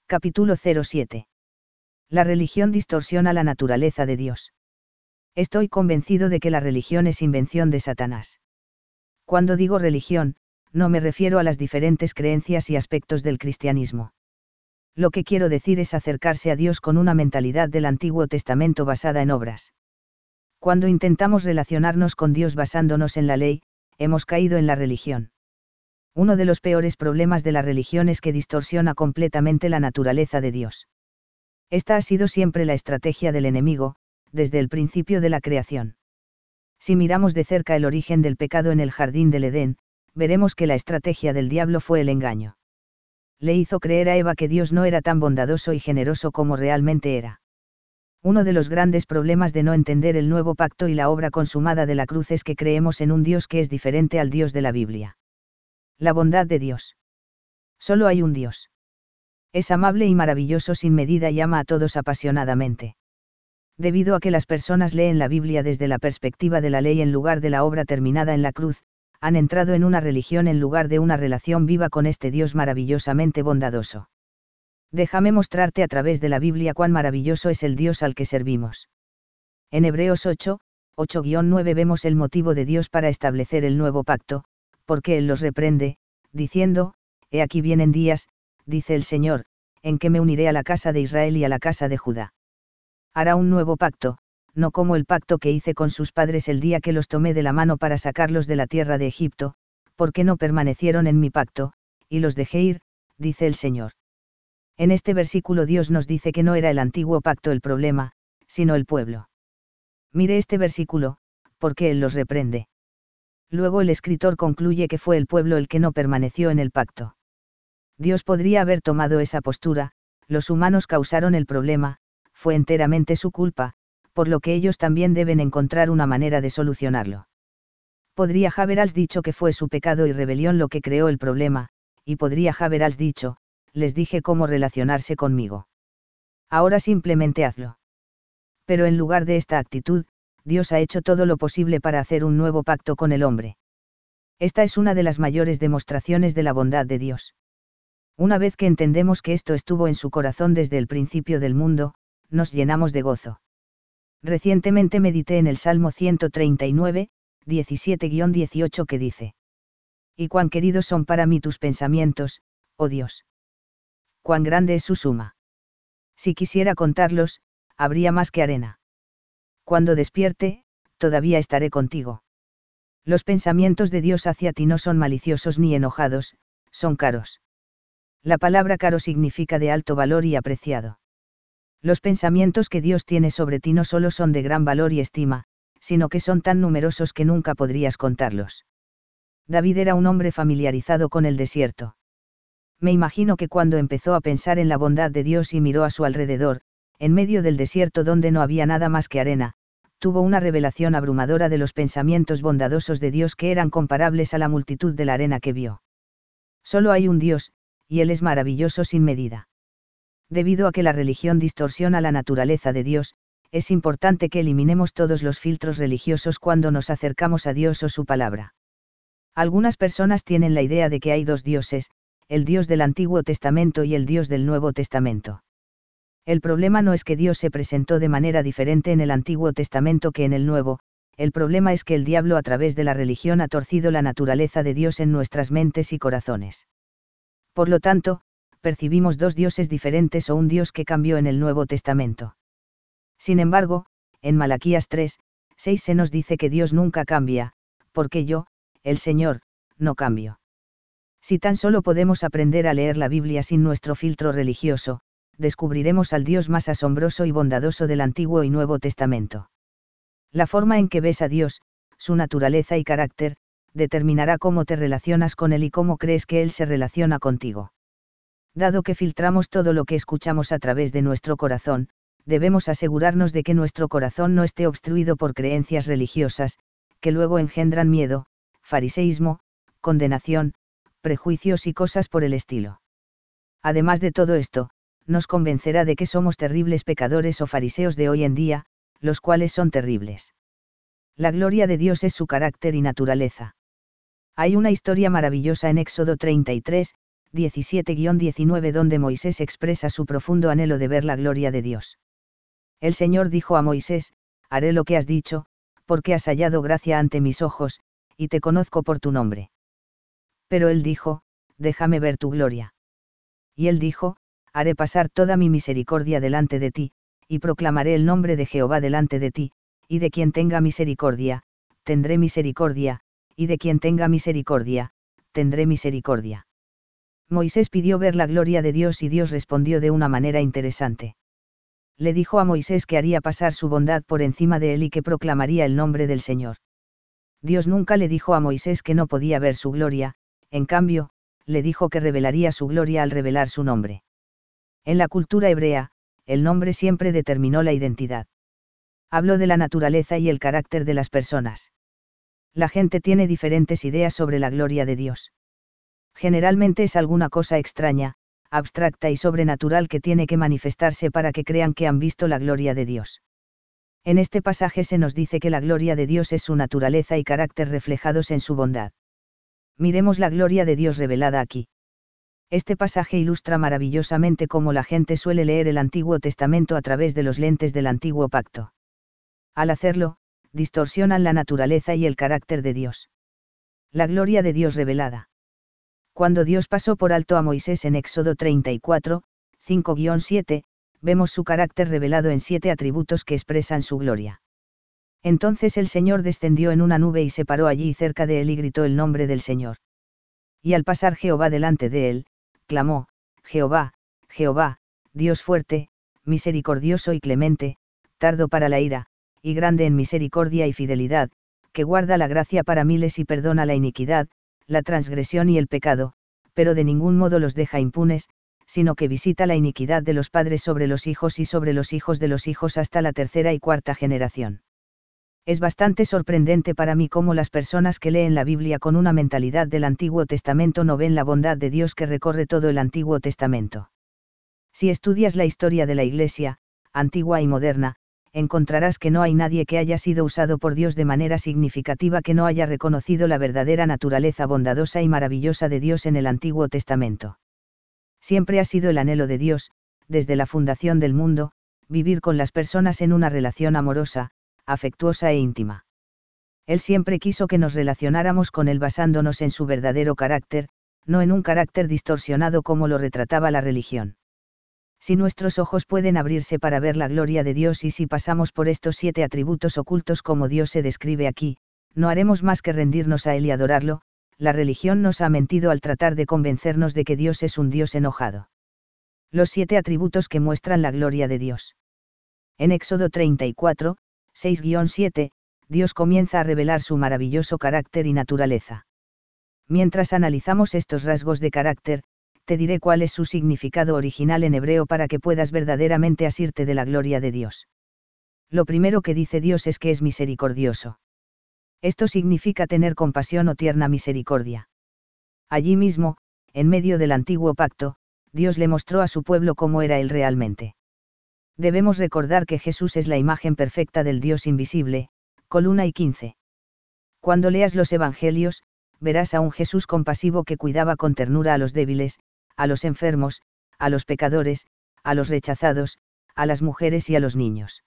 Capítulo 07. La religión distorsiona la naturaleza de Dios. Estoy convencido de que la religión es invención de Satanás. Cuando digo religión, no me refiero a las diferentes creencias y aspectos del cristianismo. Lo que quiero decir es acercarse a Dios con una mentalidad del Antiguo Testamento basada en obras. Cuando intentamos relacionarnos con Dios basándonos en la ley, hemos caído en la religión. Uno de los peores problemas de la religión es que distorsiona completamente la naturaleza de Dios. Esta ha sido siempre la estrategia del enemigo, desde el principio de la creación. Si miramos de cerca el origen del pecado en el jardín del Edén, veremos que la estrategia del diablo fue el engaño. Le hizo creer a Eva que Dios no era tan bondadoso y generoso como realmente era. Uno de los grandes problemas de no entender el nuevo pacto y la obra consumada de la cruz es que creemos en un Dios que es diferente al Dios de la Biblia. La bondad de Dios. Solo hay un Dios. Es amable y maravilloso sin medida y ama a todos apasionadamente. Debido a que las personas leen la Biblia desde la perspectiva de la ley en lugar de la obra terminada en la cruz, han entrado en una religión en lugar de una relación viva con este Dios maravillosamente bondadoso. Déjame mostrarte a través de la Biblia cuán maravilloso es el Dios al que servimos. En Hebreos 8:9 vemos el motivo de Dios para establecer el nuevo pacto, porque Él los reprende, diciendo, he aquí vienen días, dice el Señor, en que me uniré a la casa de Israel y a la casa de Judá. Hará un nuevo pacto, no como el pacto que hice con sus padres el día que los tomé de la mano para sacarlos de la tierra de Egipto, porque no permanecieron en mi pacto, y los dejé ir, dice el Señor. En este versículo Dios nos dice que no era el antiguo pacto el problema, sino el pueblo. Mire este versículo, porque Él los reprende. Luego el escritor concluye que fue el pueblo el que no permaneció en el pacto. Dios podría haber tomado esa postura, los humanos causaron el problema, fue enteramente su culpa, por lo que ellos también deben encontrar una manera de solucionarlo. Podría haber dicho que fue su pecado y rebelión lo que creó el problema, y podría haber dicho, les dije cómo relacionarse conmigo. Ahora simplemente hazlo. Pero en lugar de esta actitud, Dios ha hecho todo lo posible para hacer un nuevo pacto con el hombre. Esta es una de las mayores demostraciones de la bondad de Dios. Una vez que entendemos que esto estuvo en su corazón desde el principio del mundo, nos llenamos de gozo. Recientemente medité en el Salmo 139, 17-18 que dice: y cuán queridos son para mí tus pensamientos, oh Dios. Cuán grande es su suma. Si quisiera contarlos, habría más que arena. Cuando despierte, todavía estaré contigo. Los pensamientos de Dios hacia ti no son maliciosos ni enojados, son caros. La palabra caro significa de alto valor y apreciado. Los pensamientos que Dios tiene sobre ti no solo son de gran valor y estima, sino que son tan numerosos que nunca podrías contarlos. David era un hombre familiarizado con el desierto. Me imagino que cuando empezó a pensar en la bondad de Dios y miró a su alrededor, en medio del desierto donde no había nada más que arena, tuvo una revelación abrumadora de los pensamientos bondadosos de Dios que eran comparables a la multitud de la arena que vio. Solo hay un Dios, y Él es maravilloso sin medida. Debido a que la religión distorsiona la naturaleza de Dios, es importante que eliminemos todos los filtros religiosos cuando nos acercamos a Dios o su palabra. Algunas personas tienen la idea de que hay dos dioses, el Dios del Antiguo Testamento y el Dios del Nuevo Testamento. El problema no es que Dios se presentó de manera diferente en el Antiguo Testamento que en el Nuevo, el problema es que el diablo a través de la religión ha torcido la naturaleza de Dios en nuestras mentes y corazones. Por lo tanto, percibimos dos dioses diferentes o un Dios que cambió en el Nuevo Testamento. Sin embargo, en Malaquías 3:6 se nos dice que Dios nunca cambia, porque yo, el Señor, no cambio. Si tan solo podemos aprender a leer la Biblia sin nuestro filtro religioso, descubriremos al Dios más asombroso y bondadoso del Antiguo y Nuevo Testamento. La forma en que ves a Dios, su naturaleza y carácter, determinará cómo te relacionas con Él y cómo crees que Él se relaciona contigo. Dado que filtramos todo lo que escuchamos a través de nuestro corazón, debemos asegurarnos de que nuestro corazón no esté obstruido por creencias religiosas, que luego engendran miedo, fariseísmo, condenación, prejuicios y cosas por el estilo. Además de todo esto, nos convencerá de que somos terribles pecadores o fariseos de hoy en día, los cuales son terribles. La gloria de Dios es su carácter y naturaleza. Hay una historia maravillosa en Éxodo 33, 17-19 donde Moisés expresa su profundo anhelo de ver la gloria de Dios. El Señor dijo a Moisés, haré lo que has dicho, porque has hallado gracia ante mis ojos, y te conozco por tu nombre. Pero él dijo, déjame ver tu gloria. Y él dijo, haré pasar toda mi misericordia delante de ti, y proclamaré el nombre de Jehová delante de ti, y de quien tenga misericordia, tendré misericordia, y de quien tenga misericordia, tendré misericordia. Moisés pidió ver la gloria de Dios y Dios respondió de una manera interesante. Le dijo a Moisés que haría pasar su bondad por encima de él y que proclamaría el nombre del Señor. Dios nunca le dijo a Moisés que no podía ver su gloria, en cambio, le dijo que revelaría su gloria al revelar su nombre. En la cultura hebrea, el nombre siempre determinó la identidad. Habló de la naturaleza y el carácter de las personas. La gente tiene diferentes ideas sobre la gloria de Dios. Generalmente es alguna cosa extraña, abstracta y sobrenatural que tiene que manifestarse para que crean que han visto la gloria de Dios. En este pasaje se nos dice que la gloria de Dios es su naturaleza y carácter reflejados en su bondad. Miremos la gloria de Dios revelada aquí. Este pasaje ilustra maravillosamente cómo la gente suele leer el Antiguo Testamento a través de los lentes del Antiguo Pacto. Al hacerlo, distorsionan la naturaleza y el carácter de Dios. La gloria de Dios revelada. Cuando Dios pasó por alto a Moisés en Éxodo 34, 5-7, vemos su carácter revelado en 7 atributos que expresan su gloria. Entonces el Señor descendió en una nube y se paró allí cerca de él y gritó el nombre del Señor. Y al pasar Jehová delante de él, clamó, Jehová, Jehová, Dios fuerte, misericordioso y clemente, tardo para la ira, y grande en misericordia y fidelidad, que guarda la gracia para miles y perdona la iniquidad, la transgresión y el pecado, pero de ningún modo los deja impunes, sino que visita la iniquidad de los padres sobre los hijos y sobre los hijos de los hijos hasta la 3ª y 4ª generación. Es bastante sorprendente para mí cómo las personas que leen la Biblia con una mentalidad del Antiguo Testamento no ven la bondad de Dios que recorre todo el Antiguo Testamento. Si estudias la historia de la Iglesia, antigua y moderna, encontrarás que no hay nadie que haya sido usado por Dios de manera significativa que no haya reconocido la verdadera naturaleza bondadosa y maravillosa de Dios en el Antiguo Testamento. Siempre ha sido el anhelo de Dios, desde la fundación del mundo, vivir con las personas en una relación amorosa, afectuosa e íntima. Él siempre quiso que nos relacionáramos con Él basándonos en su verdadero carácter, no en un carácter distorsionado como lo retrataba la religión. Si nuestros ojos pueden abrirse para ver la gloria de Dios y si pasamos por estos 7 atributos ocultos como Dios se describe aquí, no haremos más que rendirnos a Él y adorarlo. La religión nos ha mentido al tratar de convencernos de que Dios es un Dios enojado. Los 7 atributos que muestran la gloria de Dios. En Éxodo 34, 6-7, Dios comienza a revelar su maravilloso carácter y naturaleza. Mientras analizamos estos rasgos de carácter, te diré cuál es su significado original en hebreo para que puedas verdaderamente asirte de la gloria de Dios. Lo primero que dice Dios es que es misericordioso. Esto significa tener compasión o tierna misericordia. Allí mismo, en medio del antiguo pacto, Dios le mostró a su pueblo cómo era Él realmente. Debemos recordar que Jesús es la imagen perfecta del Dios invisible, columna y 15. Cuando leas los Evangelios, verás a un Jesús compasivo que cuidaba con ternura a los débiles, a los enfermos, a los pecadores, a los rechazados, a las mujeres y a los niños.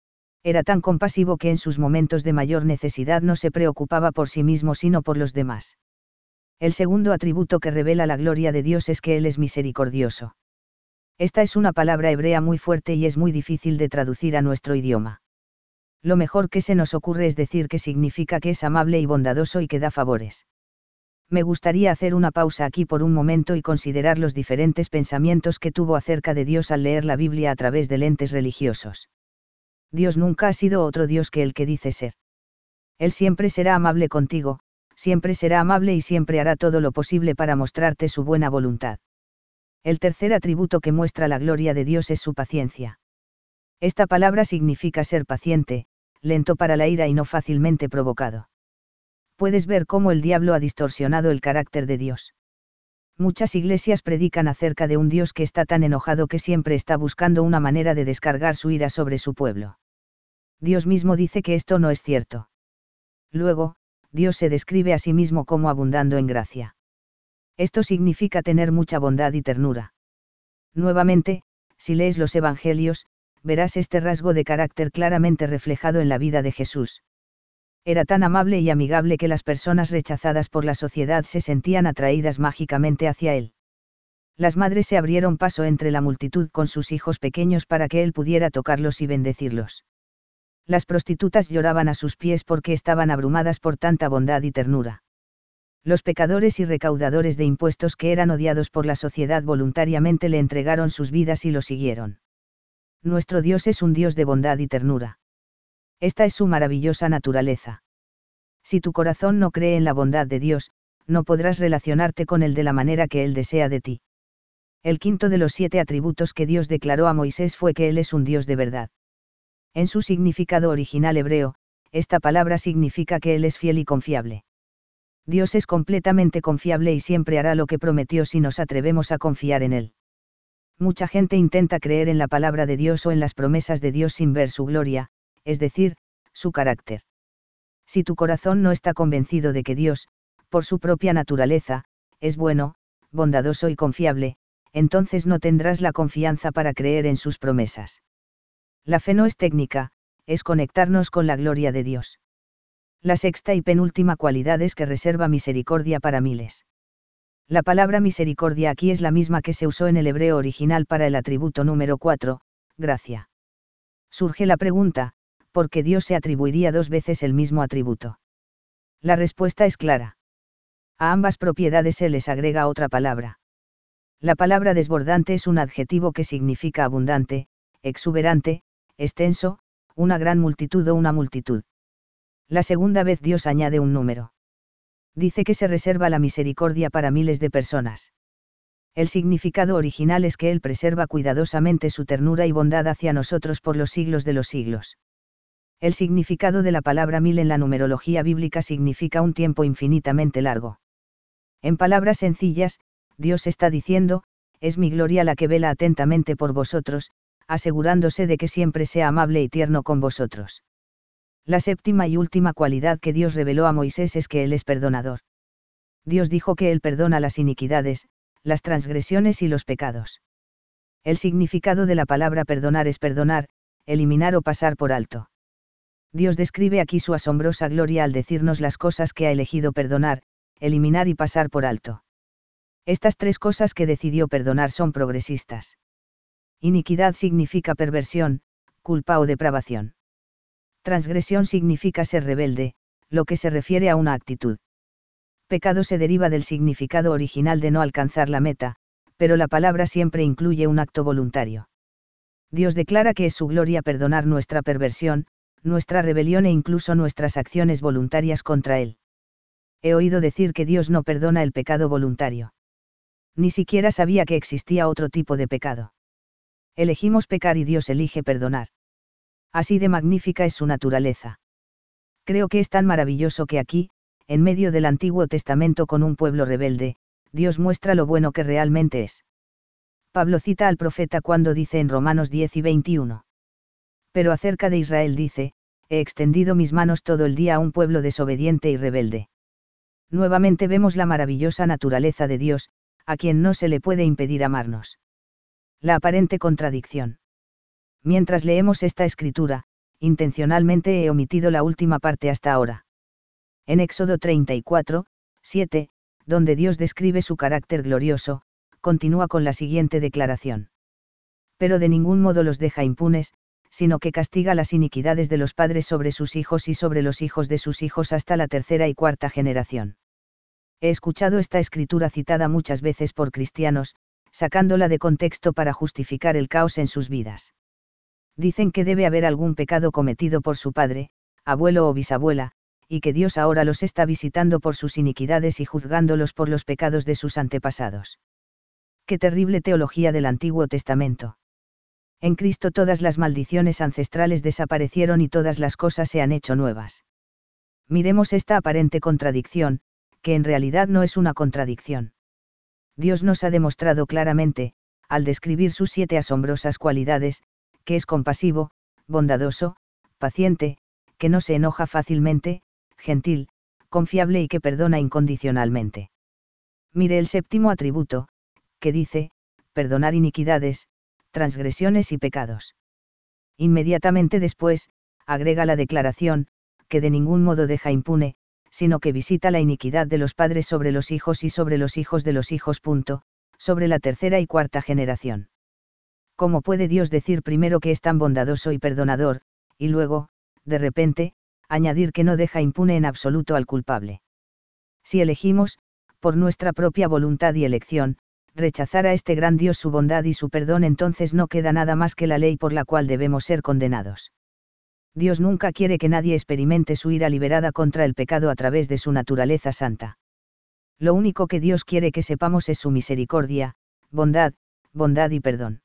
Era tan compasivo que en sus momentos de mayor necesidad no se preocupaba por sí mismo sino por los demás. El segundo atributo que revela la gloria de Dios es que Él es misericordioso. Esta es una palabra hebrea muy fuerte y es muy difícil de traducir a nuestro idioma. Lo mejor que se nos ocurre es decir que significa que es amable y bondadoso y que da favores. Me gustaría hacer una pausa aquí por un momento y considerar los diferentes pensamientos que tuvo acerca de Dios al leer la Biblia a través de lentes religiosos. Dios nunca ha sido otro Dios que el que dice ser. Él siempre será amable contigo, siempre será amable y siempre hará todo lo posible para mostrarte su buena voluntad. El tercer atributo que muestra la gloria de Dios es su paciencia. Esta palabra significa ser paciente, lento para la ira y no fácilmente provocado. Puedes ver cómo el diablo ha distorsionado el carácter de Dios. Muchas iglesias predican acerca de un Dios que está tan enojado que siempre está buscando una manera de descargar su ira sobre su pueblo. Dios mismo dice que esto no es cierto. Luego, Dios se describe a sí mismo como abundando en gracia. Esto significa tener mucha bondad y ternura. Nuevamente, si lees los Evangelios, verás este rasgo de carácter claramente reflejado en la vida de Jesús. Era tan amable y amigable que las personas rechazadas por la sociedad se sentían atraídas mágicamente hacia él. Las madres se abrieron paso entre la multitud con sus hijos pequeños para que él pudiera tocarlos y bendecirlos. Las prostitutas lloraban a sus pies porque estaban abrumadas por tanta bondad y ternura. Los pecadores y recaudadores de impuestos que eran odiados por la sociedad voluntariamente le entregaron sus vidas y lo siguieron. Nuestro Dios es un Dios de bondad y ternura. Esta es su maravillosa naturaleza. Si tu corazón no cree en la bondad de Dios, no podrás relacionarte con Él de la manera que Él desea de ti. El quinto de los 7 atributos que Dios declaró a Moisés fue que Él es un Dios de verdad. En su significado original hebreo, esta palabra significa que Él es fiel y confiable. Dios es completamente confiable y siempre hará lo que prometió si nos atrevemos a confiar en Él. Mucha gente intenta creer en la palabra de Dios o en las promesas de Dios sin ver su gloria, es decir, su carácter. Si tu corazón no está convencido de que Dios, por su propia naturaleza, es bueno, bondadoso y confiable, entonces no tendrás la confianza para creer en sus promesas. La fe no es técnica, es conectarnos con la gloria de Dios. La sexta y penúltima cualidad es que reserva misericordia para miles. La palabra misericordia aquí es la misma que se usó en el hebreo original para el atributo número 4, gracia. Surge la pregunta, ¿por qué Dios se atribuiría 2 veces el mismo atributo? La respuesta es clara. A ambas propiedades se les agrega otra palabra. La palabra desbordante es un adjetivo que significa abundante, exuberante, extenso, una gran multitud o una multitud. La segunda vez Dios añade un número. Dice que se reserva la misericordia para miles de personas. El significado original es que Él preserva cuidadosamente su ternura y bondad hacia nosotros por los siglos de los siglos. El significado de la palabra 1000 en la numerología bíblica significa un tiempo infinitamente largo. En palabras sencillas, Dios está diciendo, es mi gloria la que vela atentamente por vosotros, asegurándose de que siempre sea amable y tierno con vosotros. La séptima y última cualidad que Dios reveló a Moisés es que Él es perdonador. Dios dijo que Él perdona las iniquidades, las transgresiones y los pecados. El significado de la palabra perdonar es perdonar, eliminar o pasar por alto. Dios describe aquí su asombrosa gloria al decirnos las cosas que ha elegido perdonar, eliminar y pasar por alto. Estas 3 cosas que decidió perdonar son progresistas. Iniquidad significa perversión, culpa o depravación. Transgresión significa ser rebelde, lo que se refiere a una actitud. Pecado se deriva del significado original de no alcanzar la meta, pero la palabra siempre incluye un acto voluntario. Dios declara que es su gloria perdonar nuestra perversión, nuestra rebelión e incluso nuestras acciones voluntarias contra Él. He oído decir que Dios no perdona el pecado voluntario. Ni siquiera sabía que existía otro tipo de pecado. Elegimos pecar y Dios elige perdonar. Así de magnífica es su naturaleza. Creo que es tan maravilloso que aquí, en medio del Antiguo Testamento con un pueblo rebelde, Dios muestra lo bueno que realmente es. Pablo cita al profeta cuando dice en Romanos 10 y 21. Pero acerca de Israel dice, he extendido mis manos todo el día a un pueblo desobediente y rebelde. Nuevamente vemos la maravillosa naturaleza de Dios, a quien no se le puede impedir amarnos. La aparente contradicción. Mientras leemos esta escritura, intencionalmente he omitido la última parte hasta ahora. En Éxodo 34, 7, donde Dios describe su carácter glorioso, continúa con la siguiente declaración. Pero de ningún modo los deja impunes, sino que castiga las iniquidades de los padres sobre sus hijos y sobre los hijos de sus hijos hasta la 3ª y 4ª generación. He escuchado esta escritura citada muchas veces por cristianos, sacándola de contexto para justificar el caos en sus vidas. Dicen que debe haber algún pecado cometido por su padre, abuelo o bisabuela, y que Dios ahora los está visitando por sus iniquidades y juzgándolos por los pecados de sus antepasados. ¡Qué terrible teología del Antiguo Testamento! En Cristo todas las maldiciones ancestrales desaparecieron y todas las cosas se han hecho nuevas. Miremos esta aparente contradicción, que en realidad no es una contradicción. Dios nos ha demostrado claramente, al describir sus 7 asombrosas cualidades, que es compasivo, bondadoso, paciente, que no se enoja fácilmente, gentil, confiable y que perdona incondicionalmente. Mire el séptimo atributo, que dice, perdonar iniquidades, transgresiones y pecados. Inmediatamente después, agrega la declaración, que de ningún modo deja impune, sino que visita la iniquidad de los padres sobre los hijos y sobre los hijos de los hijos. Sobre la tercera y cuarta generación. ¿Cómo puede Dios decir primero que es tan bondadoso y perdonador, y luego, de repente, añadir que no deja impune en absoluto al culpable? Si elegimos, por nuestra propia voluntad y elección, rechazar a este gran Dios su bondad y su perdón, entonces no queda nada más que la ley por la cual debemos ser condenados. Dios nunca quiere que nadie experimente su ira liberada contra el pecado a través de su naturaleza santa. Lo único que Dios quiere que sepamos es su misericordia, bondad y perdón.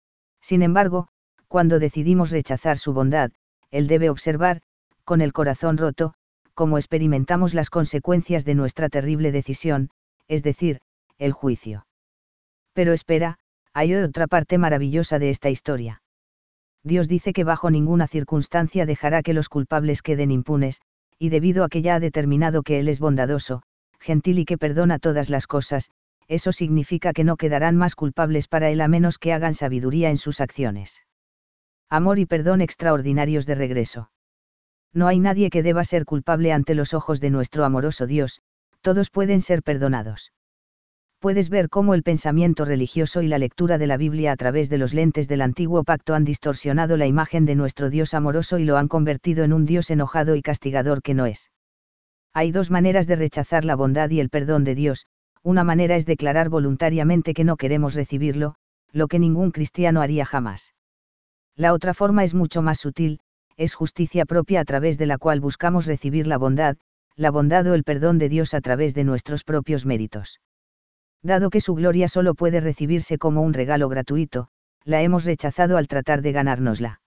Sin embargo, cuando decidimos rechazar su bondad, Él debe observar, con el corazón roto, cómo experimentamos las consecuencias de nuestra terrible decisión, es decir, el juicio. Pero espera, hay otra parte maravillosa de esta historia. Dios dice que bajo ninguna circunstancia dejará que los culpables queden impunes, y debido a que ya ha determinado que Él es bondadoso, gentil y que perdona todas las cosas, eso significa que no quedarán más culpables para Él a menos que hagan sabiduría en sus acciones. Amor y perdón extraordinarios de regreso. No hay nadie que deba ser culpable ante los ojos de nuestro amoroso Dios, todos pueden ser perdonados. Puedes ver cómo el pensamiento religioso y la lectura de la Biblia a través de los lentes del antiguo pacto han distorsionado la imagen de nuestro Dios amoroso y lo han convertido en un Dios enojado y castigador que no es. Hay dos maneras de rechazar la bondad y el perdón de Dios. Una manera es declarar voluntariamente que no queremos recibirlo, lo que ningún cristiano haría jamás. La otra forma es mucho más sutil, es justicia propia a través de la cual buscamos recibir la bondad o el perdón de Dios a través de nuestros propios méritos. Dado que su gloria solo puede recibirse como un regalo gratuito, la hemos rechazado al tratar de ganárnosla.